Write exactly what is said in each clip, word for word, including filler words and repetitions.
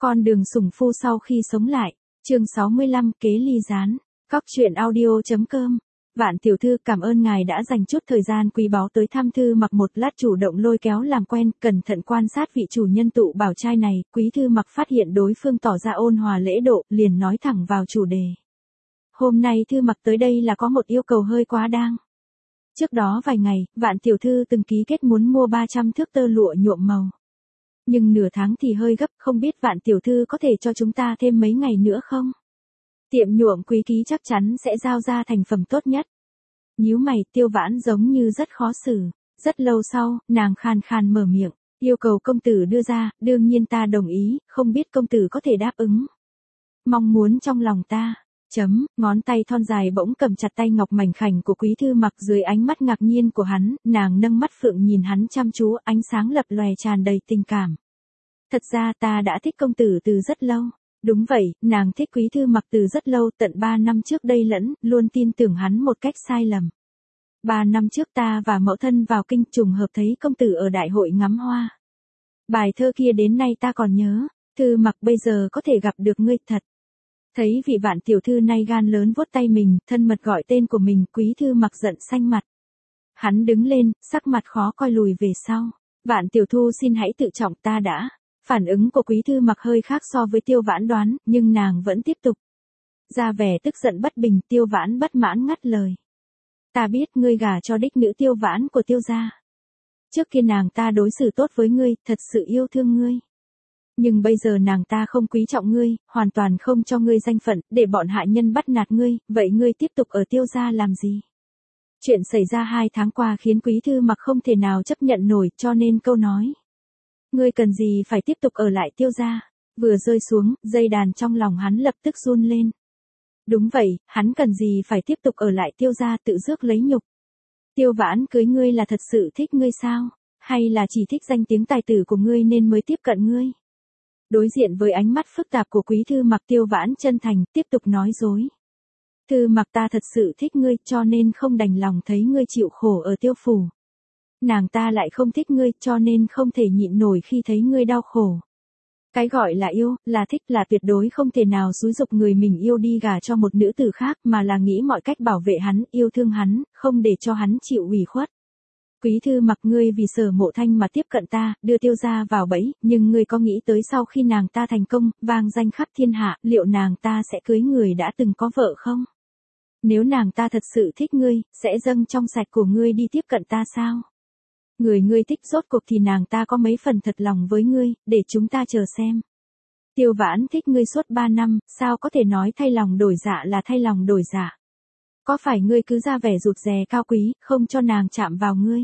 Con đường sủng phu sau khi sống lại. Chương sáu mươi lăm, kế ly gián. Cóc truyện audio chấm com. Vạn tiểu thư, cảm ơn ngài đã dành chút thời gian quý báu tới thăm Thư Mặc. Một lát chủ động lôi kéo làm quen, cẩn thận quan sát vị chủ nhân tụ bảo trai này, Quý Thư Mặc phát hiện đối phương tỏ ra ôn hòa lễ độ, liền nói thẳng vào chủ đề. Hôm nay Thư Mặc tới đây là có một yêu cầu hơi quá đáng. Trước đó vài ngày, Vạn tiểu thư từng ký kết muốn mua ba trăm thước tơ lụa nhuộm màu. Nhưng nửa tháng thì hơi gấp, không biết Vạn tiểu thư có thể cho chúng ta thêm mấy ngày nữa không? Tiệm nhuộm Quý ký chắc chắn sẽ giao ra thành phẩm tốt nhất. Nhíu mày, Tiêu Vãn giống như rất khó xử. Rất lâu sau, nàng khan khan mở miệng, yêu cầu công tử đưa ra, đương nhiên ta đồng ý, không biết công tử có thể đáp ứng. Mong muốn trong lòng ta. Chấm, ngón tay thon dài bỗng cầm chặt tay ngọc mảnh khảnh của Quý Thư Mặc. Dưới ánh mắt ngạc nhiên của hắn, nàng nâng mắt phượng nhìn hắn chăm chú, ánh sáng lập lòe tràn đầy tình cảm. Thật ra ta đã thích công tử từ rất lâu. Đúng vậy, nàng thích Quý Thư Mặc từ rất lâu, tận ba năm trước đây lẫn, luôn tin tưởng hắn một cách sai lầm. Ba năm trước ta và mẫu thân vào kinh trùng hợp thấy công tử ở đại hội ngắm hoa. Bài thơ kia đến nay ta còn nhớ, Thư Mặc bây giờ có thể gặp được ngươi thật. Thấy vị Vạn tiểu thư nay gan lớn vuốt tay mình, thân mật gọi tên của mình, Quý Thư Mặc giận xanh mặt. Hắn đứng lên, sắc mặt khó coi lùi về sau. Vạn tiểu thư xin hãy tự trọng, ta đã. Phản ứng của Quý Thư Mặc hơi khác so với Tiêu Vãn đoán, nhưng nàng vẫn tiếp tục. Ra vẻ tức giận bất bình, Tiêu Vãn bất mãn ngắt lời. Ta biết ngươi gả cho đích nữ Tiêu Vãn của Tiêu gia. Trước kia nàng ta đối xử tốt với ngươi, thật sự yêu thương ngươi. Nhưng bây giờ nàng ta không quý trọng ngươi, hoàn toàn không cho ngươi danh phận, để bọn hạ nhân bắt nạt ngươi, vậy ngươi tiếp tục ở Tiêu gia làm gì? Chuyện xảy ra hai tháng qua khiến Quý Thư Mặc không thể nào chấp nhận nổi, cho nên câu nói. Ngươi cần gì phải tiếp tục ở lại Tiêu gia? Vừa rơi xuống, dây đàn trong lòng hắn lập tức run lên. Đúng vậy, hắn cần gì phải tiếp tục ở lại Tiêu gia tự rước lấy nhục. Tiêu Vãn cưới ngươi là thật sự thích ngươi sao? Hay là chỉ thích danh tiếng tài tử của ngươi nên mới tiếp cận ngươi? Đối diện với ánh mắt phức tạp của Quý Thư Mặc, Tiêu Vãn chân thành, tiếp tục nói dối. Thư Mặc, ta thật sự thích ngươi, cho nên không đành lòng thấy ngươi chịu khổ ở Tiêu phủ. Nàng ta lại không thích ngươi, cho nên không thể nhịn nổi khi thấy ngươi đau khổ. Cái gọi là yêu, là thích, là tuyệt đối không thể nào xúi giục người mình yêu đi gả cho một nữ tử khác, mà là nghĩ mọi cách bảo vệ hắn, yêu thương hắn, không để cho hắn chịu ủy khuất. Quý Thư Mặc, ngươi vì Sở Mộ Thanh mà tiếp cận ta, đưa Tiêu gia vào bẫy, nhưng ngươi có nghĩ tới sau khi nàng ta thành công, vang danh khắp thiên hạ, liệu nàng ta sẽ cưới người đã từng có vợ không? Nếu nàng ta thật sự thích ngươi, sẽ dâng trong sạch của ngươi đi tiếp cận ta sao? Người ngươi thích rốt cuộc thì nàng ta có mấy phần thật lòng với ngươi, để chúng ta chờ xem. Tiêu Vãn thích ngươi suốt ba năm, sao có thể nói thay lòng đổi dạ là thay lòng đổi dạ? Có phải ngươi cứ ra vẻ rụt rè cao quý, không cho nàng chạm vào ngươi?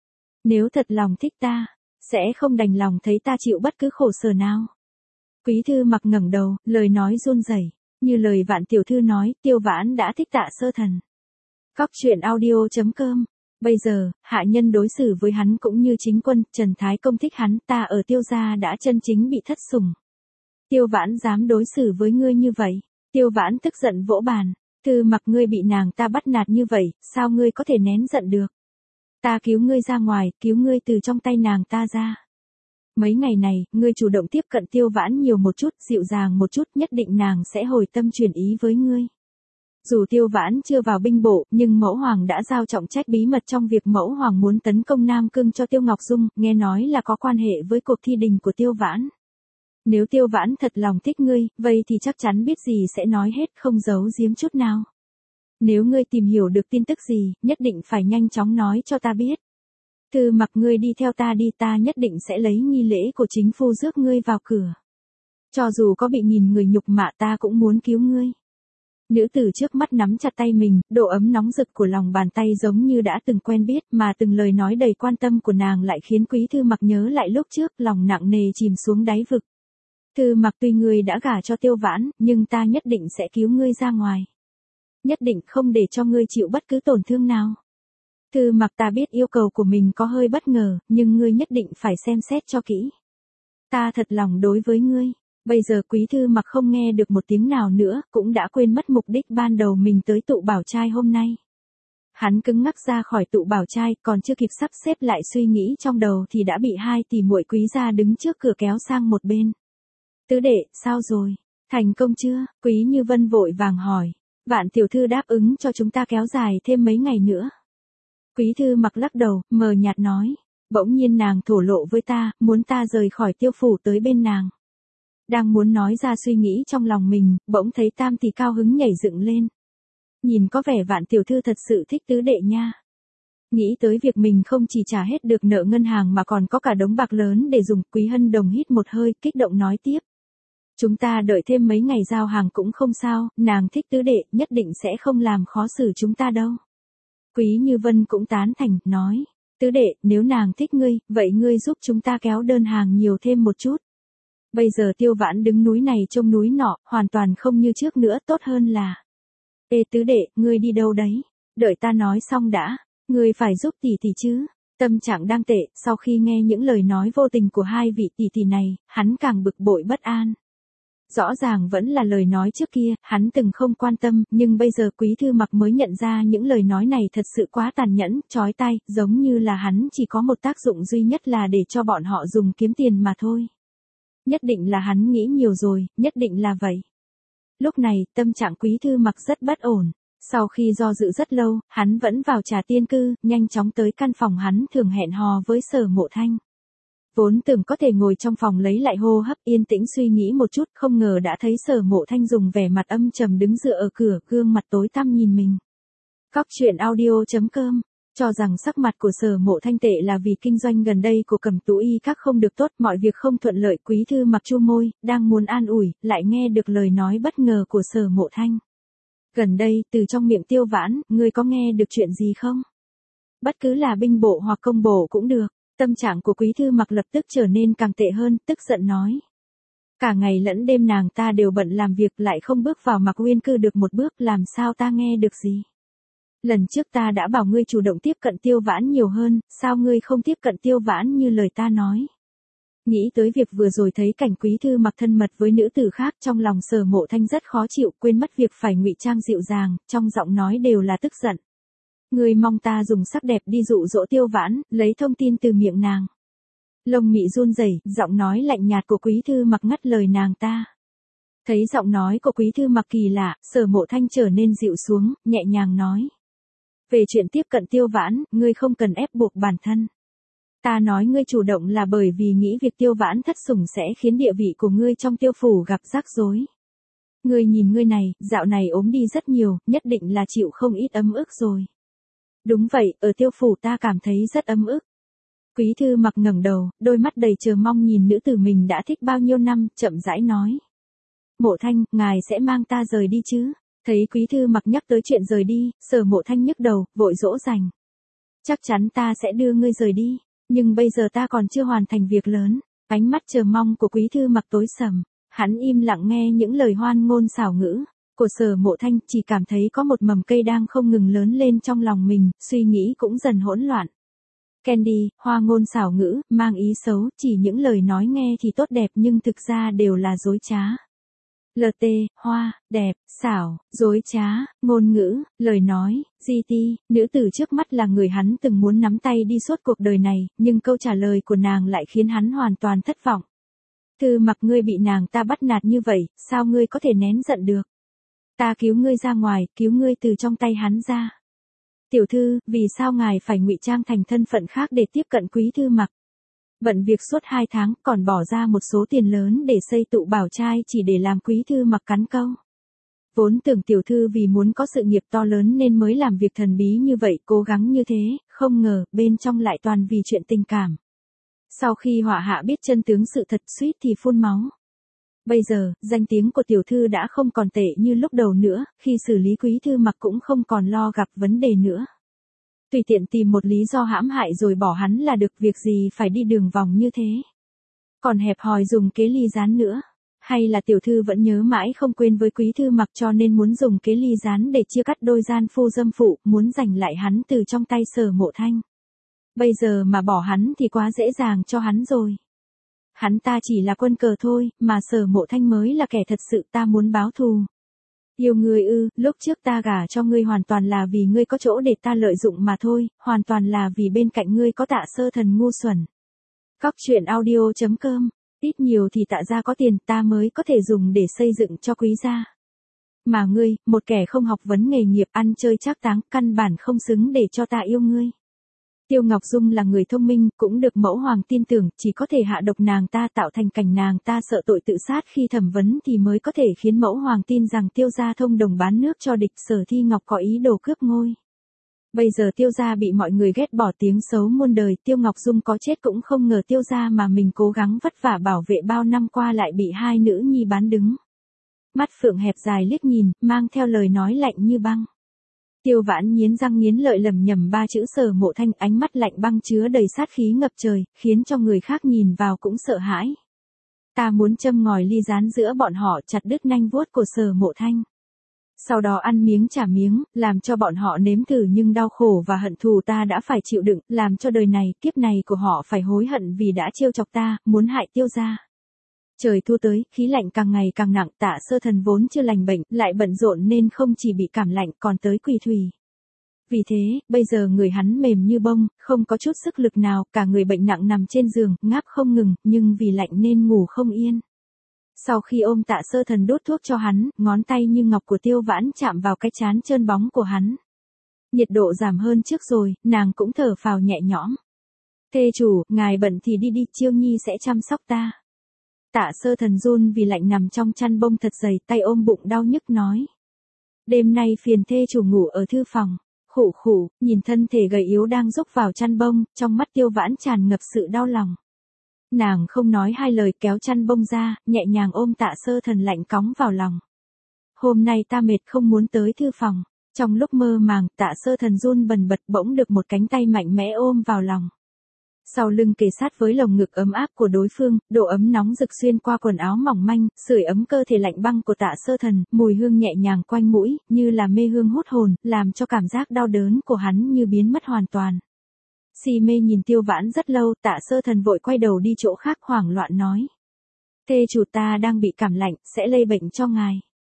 Nếu thật lòng thích ta, sẽ không đành lòng thấy ta chịu bất cứ khổ sở nào. Quý Thư Mặc ngẩng đầu, lời nói run rẩy, như lời Vạn tiểu thư nói, Tiêu Vãn đã thích Tạ Sơ Thần. Cóc truyện audio chấm com. Bây giờ, hạ nhân đối xử với hắn cũng như chính quân, Trần Thái Công thích hắn, ta ở Tiêu gia đã chân chính bị thất sủng. Tiêu Vãn dám đối xử với ngươi như vậy? Tiêu Vãn tức giận vỗ bàn. Thư Mặc, ngươi bị nàng ta bắt nạt như vậy, sao ngươi có thể nén giận được? Ta cứu ngươi ra ngoài, cứu ngươi từ trong tay nàng ta ra. Mấy ngày này, ngươi chủ động tiếp cận Tiêu Vãn nhiều một chút, dịu dàng một chút, nhất định nàng sẽ hồi tâm chuyển ý với ngươi. Dù Tiêu Vãn chưa vào binh bộ, nhưng Mẫu Hoàng đã giao trọng trách bí mật trong việc Mẫu Hoàng muốn tấn công Nam Cương cho Tiêu Ngọc Dung, nghe nói là có quan hệ với cuộc thi đình của Tiêu Vãn. Nếu Tiêu Vãn thật lòng thích ngươi, vậy thì chắc chắn biết gì sẽ nói hết, không giấu giếm chút nào. Nếu ngươi tìm hiểu được tin tức gì, nhất định phải nhanh chóng nói cho ta biết. Thư Mặc, ngươi đi theo ta đi, ta nhất định sẽ lấy nghi lễ của chính phu rước ngươi vào cửa. Cho dù có bị nghìn người nhục mạ ta cũng muốn cứu ngươi. Nữ tử trước mắt nắm chặt tay mình, độ ấm nóng rực của lòng bàn tay giống như đã từng quen biết, mà từng lời nói đầy quan tâm của nàng lại khiến Quý Thư Mặc nhớ lại lúc trước, lòng nặng nề chìm xuống đáy vực. Thư Mặc, tuy ngươi đã gả cho Tiêu Vãn, nhưng ta nhất định sẽ cứu ngươi ra ngoài. Nhất định không để cho ngươi chịu bất cứ tổn thương nào. Thư Mặc, ta biết yêu cầu của mình có hơi bất ngờ, nhưng ngươi nhất định phải xem xét cho kỹ. Ta thật lòng đối với ngươi. Bây giờ Quý Thư Mặc không nghe được một tiếng nào nữa, cũng đã quên mất mục đích ban đầu mình tới tụ bảo trai hôm nay. Hắn cứng ngắc ra khỏi tụ bảo trai, còn chưa kịp sắp xếp lại suy nghĩ trong đầu thì đã bị hai tỷ muội Quý gia đứng trước cửa kéo sang một bên. Tứ đệ, sao rồi? Thành công chưa? Quý Như Vân vội vàng hỏi. Vạn tiểu thư đáp ứng cho chúng ta kéo dài thêm mấy ngày nữa. Quý Thư Mặc lắc đầu, mờ nhạt nói. Bỗng nhiên nàng thổ lộ với ta, muốn ta rời khỏi Tiêu phủ tới bên nàng. Đang muốn nói ra suy nghĩ trong lòng mình, bỗng thấy Tam tỷ cao hứng nhảy dựng lên. Nhìn có vẻ Vạn tiểu thư thật sự thích tứ đệ nha. Nghĩ tới việc mình không chỉ trả hết được nợ ngân hàng mà còn có cả đống bạc lớn để dùng, Quý Hân Đồng hít một hơi, kích động nói tiếp. Chúng ta đợi thêm mấy ngày giao hàng cũng không sao, nàng thích tứ đệ, nhất định sẽ không làm khó xử chúng ta đâu. Quý Như Vân cũng tán thành, nói. Tứ đệ, nếu nàng thích ngươi, vậy ngươi giúp chúng ta kéo đơn hàng nhiều thêm một chút. Bây giờ Tiêu Vãn đứng núi này trông núi nọ, hoàn toàn không như trước nữa, tốt hơn là. Ê tứ đệ, ngươi đi đâu đấy? Đợi ta nói xong đã, ngươi phải giúp tỷ tỷ chứ. Tâm trạng đang tệ, sau khi nghe những lời nói vô tình của hai vị tỷ tỷ này, hắn càng bực bội bất an. Rõ ràng vẫn là lời nói trước kia, hắn từng không quan tâm, nhưng bây giờ Quý Thư Mặc mới nhận ra những lời nói này thật sự quá tàn nhẫn, chói tai, giống như là hắn chỉ có một tác dụng duy nhất là để cho bọn họ dùng kiếm tiền mà thôi. Nhất định là hắn nghĩ nhiều rồi, nhất định là vậy. Lúc này, tâm trạng Quý Thư Mặc rất bất ổn. Sau khi do dự rất lâu, hắn vẫn vào Trà Tiên Cư, nhanh chóng tới căn phòng hắn thường hẹn hò với Sở Mộ Thanh. Vốn tưởng có thể ngồi trong phòng lấy lại hô hấp yên tĩnh suy nghĩ một chút, không ngờ đã thấy Sở Mộ Thanh dùng vẻ mặt âm trầm đứng dựa ở cửa, gương mặt tối tăm nhìn mình. Cóc truyện audio chấm com cho rằng sắc mặt của Sở Mộ Thanh tệ là vì kinh doanh gần đây của Cẩm Tú Y Các không được tốt, mọi việc không thuận lợi. Quý Thư Mặc chu môi, đang muốn an ủi, lại nghe được lời nói bất ngờ của Sở Mộ Thanh. Gần đây, từ trong miệng Tiêu Vãn, ngươi có nghe được chuyện gì không? Bất cứ là binh bộ hoặc công bộ cũng được. Tâm trạng của Quý Thư Mặc lập tức trở nên càng tệ hơn, tức giận nói. Cả ngày lẫn đêm nàng ta đều bận làm việc lại không bước vào Mặc Uyên Cư được một bước, làm sao ta nghe được gì? Lần trước ta đã bảo ngươi chủ động tiếp cận Tiêu Vãn nhiều hơn, sao ngươi không tiếp cận Tiêu Vãn như lời ta nói? Nghĩ tới việc vừa rồi thấy cảnh Quý Thư Mặc thân mật với nữ tử khác, trong lòng Sở Mộ Thanh rất khó chịu, quên mất việc phải ngụy trang dịu dàng, trong giọng nói đều là tức giận. Ngươi mong ta dùng sắc đẹp đi dụ dỗ Tiêu Vãn, lấy thông tin từ miệng nàng. Lông mị run rẩy, giọng nói lạnh nhạt của Quý Thư Mặc ngắt lời nàng ta. Thấy giọng nói của Quý Thư Mặc kỳ lạ, Sở Mộ Thanh trở nên dịu xuống, nhẹ nhàng nói. Về chuyện tiếp cận Tiêu Vãn, ngươi không cần ép buộc bản thân. Ta nói ngươi chủ động là bởi vì nghĩ việc Tiêu Vãn thất sủng sẽ khiến địa vị của ngươi trong Tiêu phủ gặp rắc rối. Ngươi nhìn ngươi này, dạo này ốm đi rất nhiều, nhất định là chịu không ít ấm ức rồi. Đúng vậy, ở Tiêu phủ ta cảm thấy rất ấm ức. Quý Thư Mặc ngẩng đầu, đôi mắt đầy chờ mong nhìn nữ tử mình đã thích bao nhiêu năm, chậm rãi nói. Mộ Thanh, ngài sẽ mang ta rời đi chứ? Thấy Quý Thư Mặc nhắc tới chuyện rời đi, Sở Mộ Thanh nhức đầu, vội dỗ dành. Chắc chắn ta sẽ đưa ngươi rời đi, nhưng bây giờ ta còn chưa hoàn thành việc lớn. Ánh mắt chờ mong của Quý Thư Mặc tối sầm, hắn im lặng nghe những lời hoan ngôn xảo ngữ của Sở Mộ Thanh, chỉ cảm thấy có một mầm cây đang không ngừng lớn lên trong lòng mình, suy nghĩ cũng dần hỗn loạn. Candy, hoa ngôn xảo ngữ, mang ý xấu, chỉ những lời nói nghe thì tốt đẹp nhưng thực ra đều là dối trá. lờ tê, hoa, đẹp, xảo, dối trá, ngôn ngữ, lời nói, gi ti, nữ tử trước mắt là người hắn từng muốn nắm tay đi suốt cuộc đời này, nhưng câu trả lời của nàng lại khiến hắn hoàn toàn thất vọng. Thư Mặc, ngươi bị nàng ta bắt nạt như vậy, sao ngươi có thể nén giận được? Ta cứu ngươi ra ngoài, cứu ngươi từ trong tay hắn ra. Tiểu thư, vì sao ngài phải ngụy trang thành thân phận khác để tiếp cận Quý Thư Mặc? Bận việc suốt hai tháng, còn bỏ ra một số tiền lớn để xây tụ bảo trai chỉ để làm Quý Thư Mặc cắn câu. Vốn tưởng tiểu thư vì muốn có sự nghiệp to lớn nên mới làm việc thần bí như vậy, cố gắng như thế, không ngờ, bên trong lại toàn vì chuyện tình cảm. Sau khi họa hạ biết chân tướng sự thật, suýt thì phun máu. Bây giờ, danh tiếng của tiểu thư đã không còn tệ như lúc đầu nữa, khi xử lý Quý Thư Mặc cũng không còn lo gặp vấn đề nữa. Tùy tiện tìm một lý do hãm hại rồi bỏ hắn là được, việc gì phải đi đường vòng như thế. Còn hẹp hòi dùng kế ly gián nữa. Hay là tiểu thư vẫn nhớ mãi không quên với Quý Thư Mặc cho nên muốn dùng kế ly gián để chia cắt đôi gian phu dâm phụ, muốn giành lại hắn từ trong tay Sở Mộ Thanh. Bây giờ mà bỏ hắn thì quá dễ dàng cho hắn rồi. Hắn ta chỉ là quân cờ thôi, mà Sở Mộ Thanh mới là kẻ thật sự, ta muốn báo thù. Yêu ngươi ư, lúc trước ta gả cho ngươi hoàn toàn là vì ngươi có chỗ để ta lợi dụng mà thôi, hoàn toàn là vì bên cạnh ngươi có Tạ Sơ Thần ngu xuẩn. Cóc truyện audio chấm com Ít nhiều thì tạ gia có tiền ta mới có thể dùng để xây dựng cho quý gia. Mà ngươi, một kẻ không học vấn nghề nghiệp ăn chơi trác táng, căn bản không xứng để cho ta yêu ngươi. Tiêu Ngọc Dung là người thông minh, cũng được mẫu hoàng tin tưởng, chỉ có thể hạ độc nàng ta tạo thành cảnh nàng ta sợ tội tự sát khi thẩm vấn thì mới có thể khiến mẫu hoàng tin rằng Tiêu gia thông đồng bán nước cho địch. Sở Thi Ngọc có ý đồ cướp ngôi. Bây giờ Tiêu gia bị mọi người ghét bỏ tiếng xấu muôn đời, Tiêu Ngọc Dung có chết cũng không ngờ Tiêu gia mà mình cố gắng vất vả bảo vệ bao năm qua lại bị hai nữ nhi bán đứng. Mắt phượng hẹp dài liếc nhìn, mang theo lời nói lạnh như băng. Tiêu Vãn nghiến răng nghiến lợi lẩm nhẩm ba chữ Sở Mộ Thanh, ánh mắt lạnh băng chứa đầy sát khí ngập trời, khiến cho người khác nhìn vào cũng sợ hãi. Ta muốn châm ngòi ly gián giữa bọn họ, chặt đứt nanh vuốt của Sở Mộ Thanh. Sau đó ăn miếng trả miếng, làm cho bọn họ nếm thử nhưng đau khổ và hận thù ta đã phải chịu đựng, làm cho đời này, kiếp này của họ phải hối hận vì đã trêu chọc ta, muốn hại Tiêu gia. Trời thu tới, khí lạnh càng ngày càng nặng, Tạ Sơ Thần vốn chưa lành bệnh, lại bận rộn nên không chỉ bị cảm lạnh còn tới quỳ thủy. Vì thế, bây giờ người hắn mềm như bông, không có chút sức lực nào, cả người bệnh nặng nằm trên giường, ngáp không ngừng, nhưng vì lạnh nên ngủ không yên. Sau khi ôm Tạ Sơ Thần đốt thuốc cho hắn, ngón tay như ngọc của Tiêu Vãn chạm vào cái trán trơn bóng của hắn. Nhiệt độ giảm hơn trước rồi, nàng cũng thở phào nhẹ nhõm. Thê chủ, ngài bận thì đi đi, Chiêu Nhi sẽ chăm sóc ta. Tạ Sơ Thần run vì lạnh nằm trong chăn bông thật dày, tay ôm bụng đau nhức nói. Đêm nay phiền thê chủ ngủ ở thư phòng. Khụ khụ, nhìn thân thể gầy yếu đang rúc vào chăn bông, trong mắt Tiêu Vãn tràn ngập sự đau lòng. Nàng không nói hai lời kéo chăn bông ra, nhẹ nhàng ôm Tạ Sơ Thần lạnh cóng vào lòng. Hôm nay ta mệt không muốn tới thư phòng. Trong lúc mơ màng, Tạ Sơ Thần run bần bật bỗng được một cánh tay mạnh mẽ ôm vào lòng. Sau lưng kề sát với lồng ngực ấm áp của đối phương, độ ấm nóng rực xuyên qua quần áo mỏng manh, sưởi ấm cơ thể lạnh băng của Tạ Sơ Thần, mùi hương nhẹ nhàng quanh mũi, như là mê hương hút hồn, làm cho cảm giác đau đớn của hắn như biến mất hoàn toàn. Si mê nhìn Tiêu Vãn rất lâu, Tạ Sơ Thần vội quay đầu đi chỗ khác hoảng loạn nói. Thê chủ ta đang bị cảm lạnh, sẽ lây bệnh cho ngài.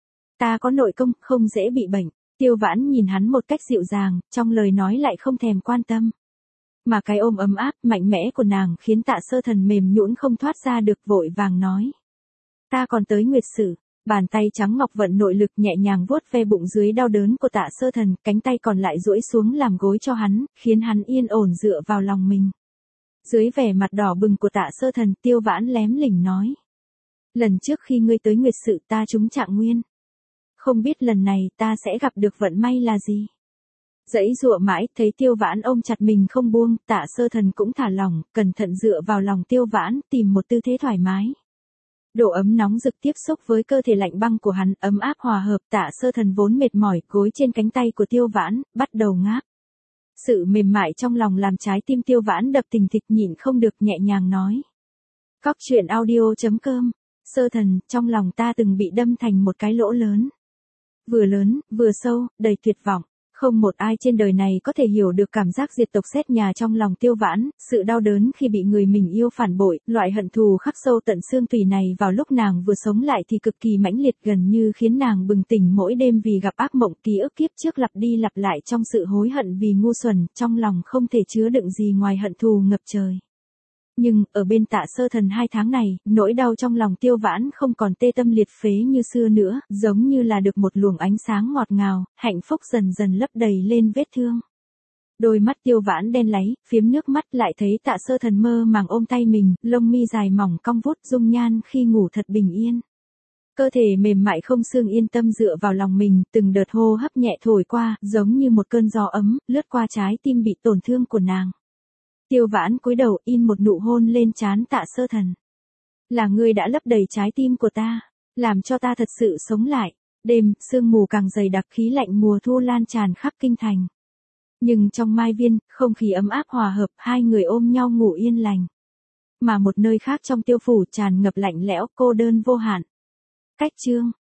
Ta có nội công, không dễ bị bệnh. Tiêu Vãn nhìn hắn một cách dịu dàng, trong lời nói lại không thèm quan tâm. Mà cái ôm ấm áp, mạnh mẽ của nàng khiến Tạ Sơ Thần mềm nhũn không thoát ra được, vội vàng nói. Ta còn tới nguyệt sự. Bàn tay trắng ngọc vận nội lực nhẹ nhàng vuốt ve bụng dưới đau đớn của Tạ Sơ Thần, cánh tay còn lại duỗi xuống làm gối cho hắn, khiến hắn yên ổn dựa vào lòng mình. Dưới vẻ mặt đỏ bừng của Tạ Sơ Thần, Tiêu Vãn lém lỉnh nói. Lần trước khi ngươi tới nguyệt sự ta trúng trạng nguyên. Không biết lần này ta sẽ gặp được vận may là gì. Dãy dụa mãi, thấy Tiêu Vãn ôm chặt mình không buông, Tạ Sơ Thần cũng thả lỏng, cẩn thận dựa vào lòng Tiêu Vãn, tìm một tư thế thoải mái. Độ ấm nóng rực tiếp xúc với cơ thể lạnh băng của hắn, ấm áp hòa hợp. Tạ Sơ Thần vốn mệt mỏi, gối trên cánh tay của Tiêu Vãn, bắt đầu ngáp. Sự mềm mại trong lòng làm trái tim Tiêu Vãn đập thình thịch, nhịn không được nhẹ nhàng nói. Cóc truyện audio chấm com. Sơ Thần, trong lòng ta từng bị đâm thành một cái lỗ lớn. Vừa lớn, vừa sâu, đầy tuyệt vọng. Không một ai trên đời này có thể hiểu được cảm giác diệt tộc xét nhà trong lòng Tiêu Vãn, sự đau đớn khi bị người mình yêu phản bội, loại hận thù khắc sâu tận xương tủy này vào lúc nàng vừa sống lại thì cực kỳ mãnh liệt, gần như khiến nàng bừng tỉnh mỗi đêm vì gặp ác mộng, ký ức kiếp trước lặp đi lặp lại trong sự hối hận vì ngu xuẩn, trong lòng không thể chứa đựng gì ngoài hận thù ngập trời. Nhưng, ở bên Tạ Sơ Thần hai tháng này, nỗi đau trong lòng Tiêu Vãn không còn tê tâm liệt phế như xưa nữa, giống như là được một luồng ánh sáng ngọt ngào, hạnh phúc dần dần lấp đầy lên vết thương. Đôi mắt Tiêu Vãn đen láy, phiếm nước mắt, lại thấy Tạ Sơ Thần mơ màng ôm tay mình, lông mi dài mỏng cong vút, dung nhan khi ngủ thật bình yên. Cơ thể mềm mại không xương yên tâm dựa vào lòng mình, từng đợt hô hấp nhẹ thổi qua, giống như một cơn gió ấm, lướt qua trái tim bị tổn thương của nàng. Tiêu Vãn cúi đầu in một nụ hôn lên trán Tạ Sơ Thần. Là ngươi đã lấp đầy trái tim của ta, làm cho ta thật sự sống lại. Đêm, sương mù càng dày đặc, khí lạnh mùa thu lan tràn khắp kinh thành. Nhưng trong mai viên, không khí ấm áp hòa hợp, hai người ôm nhau ngủ yên lành. Mà một nơi khác trong tiêu phủ tràn ngập lạnh lẽo, cô đơn vô hạn. Cách chương